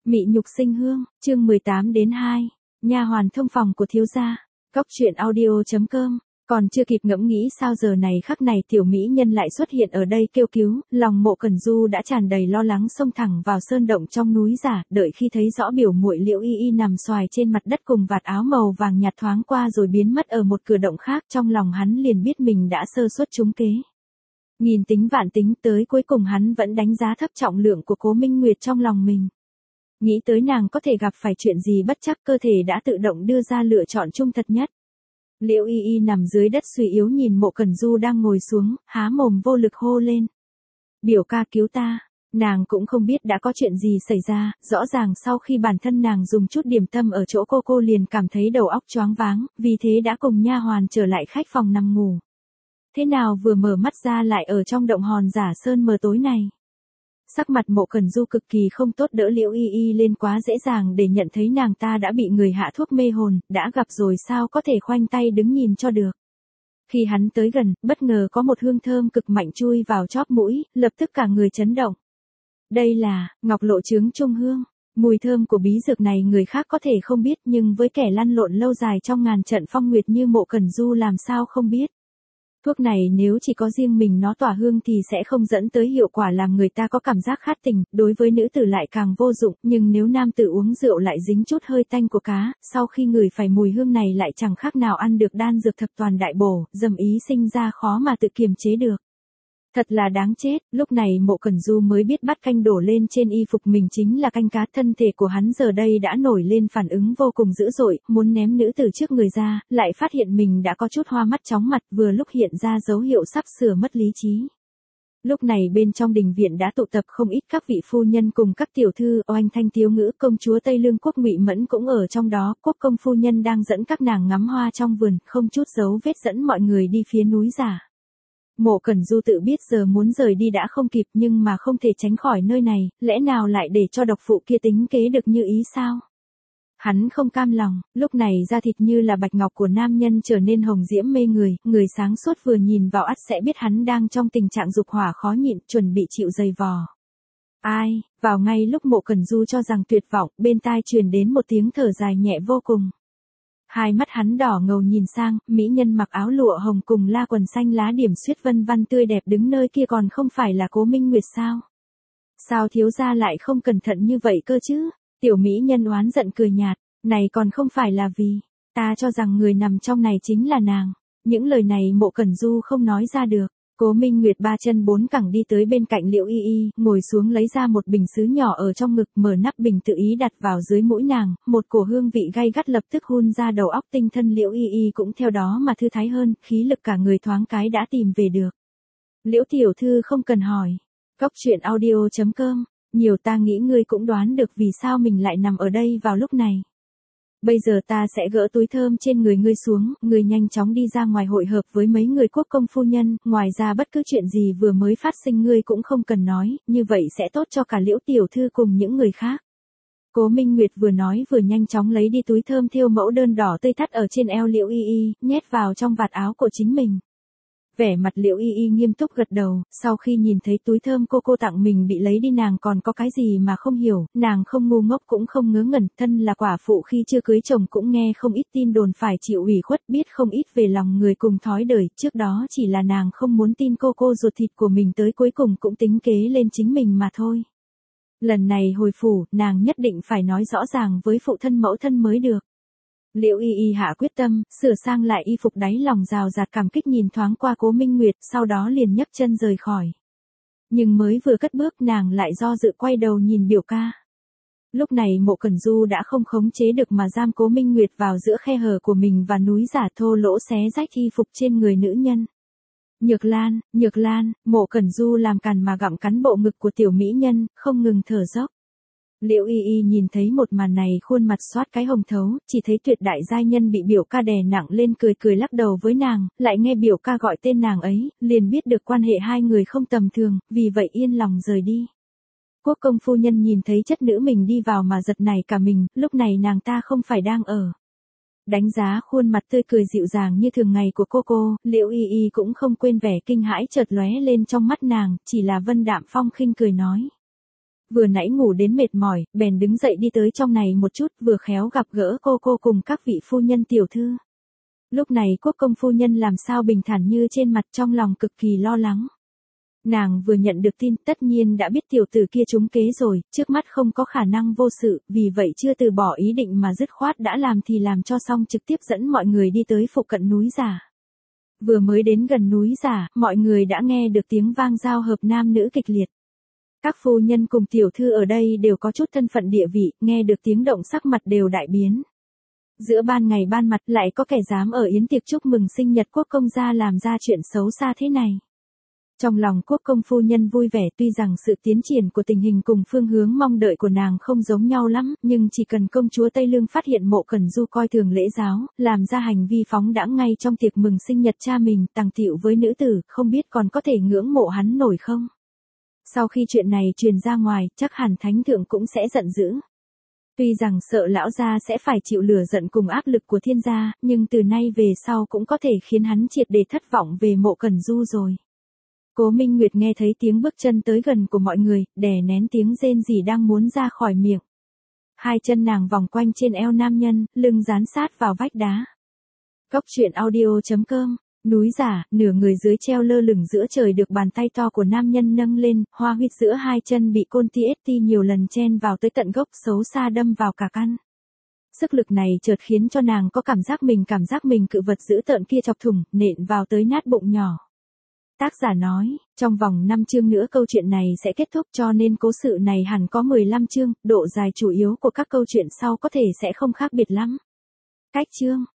Mị nhục sinh hương, chương 18-2, nha hoàn thông phòng của thiếu gia. Cóc truyện audio.com. Còn chưa kịp ngẫm nghĩ sao giờ này khắc này tiểu mỹ nhân lại xuất hiện ở đây kêu cứu, lòng Mộ Cẩn Du đã tràn đầy lo lắng xông thẳng vào sơn động trong núi giả, đợi khi thấy rõ biểu muội Liễu Y Y nằm xoài trên mặt đất cùng vạt áo màu vàng nhạt thoáng qua rồi biến mất ở một cửa động khác, trong lòng hắn liền biết mình đã sơ suất trúng kế. Nghìn tính vạn tính tới cuối cùng hắn vẫn đánh giá thấp trọng lượng của Cố Minh Nguyệt trong lòng mình. Nghĩ tới nàng có thể gặp phải chuyện gì bất trắc, cơ thể đã tự động đưa ra lựa chọn trung thật nhất. Liễu Y Y nằm dưới đất suy yếu nhìn Mộ Cẩn Du đang ngồi xuống, há mồm vô lực hô lên. Biểu ca cứu ta. Nàng cũng không biết đã có chuyện gì xảy ra, rõ ràng sau khi bản thân nàng dùng chút điểm tâm ở chỗ cô liền cảm thấy đầu óc choáng váng, vì thế đã cùng nha hoàn trở lại khách phòng nằm ngủ. Thế nào vừa mở mắt ra lại ở trong động hòn giả sơn mờ tối này. Sắc mặt Mộ Cẩn Du cực kỳ không tốt, đỡ Liễu Y Y lên quá dễ dàng để nhận thấy nàng ta đã bị người hạ thuốc mê hồn, đã gặp rồi sao có thể khoanh tay đứng nhìn cho được. Khi hắn tới gần, bất ngờ có một hương thơm cực mạnh chui vào chóp mũi, lập tức cả người chấn động. Đây là ngọc lộ trướng trung hương. Mùi thơm của bí dược này người khác có thể không biết, nhưng với kẻ lăn lộn lâu dài trong ngàn trận phong nguyệt như Mộ Cẩn Du làm sao không biết. Thuốc này nếu chỉ có riêng mình nó tỏa hương thì sẽ không dẫn tới hiệu quả làm người ta có cảm giác khát tình, đối với nữ tử lại càng vô dụng, nhưng nếu nam tử uống rượu lại dính chút hơi tanh của cá, sau khi ngửi phải mùi hương này lại chẳng khác nào ăn được đan dược thập toàn đại bổ, dầm ý sinh ra khó mà tự kiềm chế được. Thật là đáng chết, lúc này Mộ Cẩn Du mới biết bát canh đổ lên trên y phục mình chính là canh cá, thân thể của hắn giờ đây đã nổi lên phản ứng vô cùng dữ dội, muốn ném nữ tử trước người ra, lại phát hiện mình đã có chút hoa mắt chóng mặt, vừa lúc hiện ra dấu hiệu sắp sửa mất lý trí. Lúc này bên trong đình viện đã tụ tập không ít các vị phu nhân cùng các tiểu thư, oanh thanh tiếu ngữ, công chúa Tây Lương Quốc Ngụy Mẫn cũng ở trong đó, Quốc công phu nhân đang dẫn các nàng ngắm hoa trong vườn, không chút dấu vết dẫn mọi người đi phía núi giả. Mộ Cẩn Du tự biết giờ muốn rời đi đã không kịp, nhưng mà không thể tránh khỏi nơi này, lẽ nào lại để cho độc phụ kia tính kế được như ý sao? Hắn không cam lòng, lúc này da thịt như là bạch ngọc của nam nhân trở nên hồng diễm mê người, người sáng suốt vừa nhìn vào ắt sẽ biết hắn đang trong tình trạng dục hỏa khó nhịn, chuẩn bị chịu dày vò. Ai, vào ngay lúc Mộ Cẩn Du cho rằng tuyệt vọng, bên tai truyền đến một tiếng thở dài nhẹ vô cùng. Hai mắt hắn đỏ ngầu nhìn sang, mỹ nhân mặc áo lụa hồng cùng la quần xanh lá điểm xuyết vân văn tươi đẹp đứng nơi kia còn không phải là Cố Minh Nguyệt sao? Sao thiếu gia lại không cẩn thận như vậy cơ chứ? Tiểu mỹ nhân oán giận cười nhạt, này còn không phải là vì, ta cho rằng người nằm trong này chính là nàng. Những lời này Mộ Cẩn Du không nói ra được. Cố Minh Nguyệt ba chân bốn cẳng đi tới bên cạnh Liễu Y Y, ngồi xuống lấy ra một bình sứ nhỏ ở trong ngực, mở nắp bình tự ý đặt vào dưới mũi nàng, một cổ hương vị gay gắt lập tức hun ra đầu óc, tinh thân Liễu Y Y cũng theo đó mà thư thái hơn, khí lực cả người thoáng cái đã tìm về được. Liễu tiểu thư không cần hỏi. Cóc truyện audio.com, nhiều ta nghĩ ngươi cũng đoán được vì sao mình lại nằm ở đây vào lúc này. Bây giờ ta sẽ gỡ túi thơm trên người ngươi xuống, ngươi nhanh chóng đi ra ngoài hội hợp với mấy người quốc công phu nhân, ngoài ra bất cứ chuyện gì vừa mới phát sinh ngươi cũng không cần nói, như vậy sẽ tốt cho cả Liễu tiểu thư cùng những người khác. Cố Minh Nguyệt vừa nói vừa nhanh chóng lấy đi túi thơm thêu mẫu đơn đỏ tươi thắt ở trên eo Liễu Y Y, nhét vào trong vạt áo của chính mình. Vẻ mặt Liễu Y Y nghiêm túc gật đầu, sau khi nhìn thấy túi thơm cô tặng mình bị lấy đi nàng còn có cái gì mà không hiểu, nàng không ngu ngốc cũng không ngớ ngẩn, thân là quả phụ khi chưa cưới chồng cũng nghe không ít tin đồn phải chịu ủy khuất, biết không ít về lòng người cùng thói đời, trước đó chỉ là nàng không muốn tin cô ruột thịt của mình tới cuối cùng cũng tính kế lên chính mình mà thôi. Lần này hồi phủ, nàng nhất định phải nói rõ ràng với phụ thân mẫu thân mới được. Liễu Y Y hạ quyết tâm, sửa sang lại y phục, đáy lòng rào rạt cảm kích nhìn thoáng qua Cố Minh Nguyệt, sau đó liền nhấc chân rời khỏi. Nhưng mới vừa cất bước nàng lại do dự quay đầu nhìn biểu ca. Lúc này Mộ Cẩn Du đã không khống chế được mà giam Cố Minh Nguyệt vào giữa khe hở của mình và núi giả, thô lỗ xé rách y phục trên người nữ nhân. Nhược Lan, Mộ Cẩn Du làm càn mà gặm cắn bộ ngực của tiểu mỹ nhân, không ngừng thở dốc. Liễu Y Y nhìn thấy một màn này khuôn mặt xoát cái hồng thấu, chỉ thấy tuyệt đại giai nhân bị biểu ca đè nặng lên, cười lắc đầu với nàng, lại nghe biểu ca gọi tên nàng ấy, liền biết được quan hệ hai người không tầm thường, vì vậy yên lòng rời đi. Quốc công phu nhân nhìn thấy chất nữ mình đi vào mà giật nảy cả mình, lúc này nàng ta không phải đang ở. Đánh giá khuôn mặt tươi cười dịu dàng như thường ngày của cô, Liễu Y Y cũng không quên vẻ kinh hãi chợt lóe lên trong mắt nàng, chỉ là vân đạm phong khinh cười nói. Vừa nãy ngủ đến mệt mỏi, bèn đứng dậy đi tới trong này một chút, vừa khéo gặp gỡ cô cùng các vị phu nhân tiểu thư. Lúc này quốc công phu nhân làm sao bình thản như trên mặt, trong lòng cực kỳ lo lắng. Nàng vừa nhận được tin tất nhiên đã biết tiểu tử kia trúng kế rồi, trước mắt không có khả năng vô sự, vì vậy chưa từ bỏ ý định mà dứt khoát đã làm thì làm cho xong, trực tiếp dẫn mọi người đi tới phụ cận núi Giả. Vừa mới đến gần núi Giả, mọi người đã nghe được tiếng vang giao hợp nam nữ kịch liệt. Các phu nhân cùng tiểu thư ở đây đều có chút thân phận địa vị, nghe được tiếng động sắc mặt đều đại biến. Giữa ban ngày ban mặt lại có kẻ dám ở yến tiệc chúc mừng sinh nhật quốc công gia làm ra chuyện xấu xa thế này. Trong lòng quốc công phu nhân vui vẻ, tuy rằng sự tiến triển của tình hình cùng phương hướng mong đợi của nàng không giống nhau lắm, nhưng chỉ cần công chúa Tây Lương phát hiện Mộ Cẩn Du coi thường lễ giáo, làm ra hành vi phóng đãng ngay trong tiệc mừng sinh nhật cha mình, tàng tiệu với nữ tử, không biết còn có thể ngưỡng mộ hắn nổi không? Sau khi chuyện này truyền ra ngoài, chắc hẳn thánh thượng cũng sẽ giận dữ. Tuy rằng sợ lão gia sẽ phải chịu lửa giận cùng áp lực của thiên gia, nhưng từ nay về sau cũng có thể khiến hắn triệt để thất vọng về Mộ Cẩn Du rồi. Cố Minh Nguyệt nghe thấy tiếng bước chân tới gần của mọi người, đè nén tiếng rên rỉ đang muốn ra khỏi miệng. Hai chân nàng vòng quanh trên eo nam nhân, lưng dán sát vào vách đá. Cốc truyện audio.com. Núi Giả, nửa người dưới treo lơ lửng giữa trời được bàn tay to của nam nhân nâng lên, hoa huyết giữa hai chân bị côn TST nhiều lần chen vào tới tận gốc, xấu xa đâm vào cả căn. Sức lực này chợt khiến cho nàng có cảm giác mình cự vật dữ tợn kia chọc thủng, nện vào tới nát bụng nhỏ. Tác giả nói, trong vòng 5 chương nữa câu chuyện này sẽ kết thúc, cho nên cố sự này hẳn có 15 chương, độ dài chủ yếu của các câu chuyện sau có thể sẽ không khác biệt lắm. Cách chương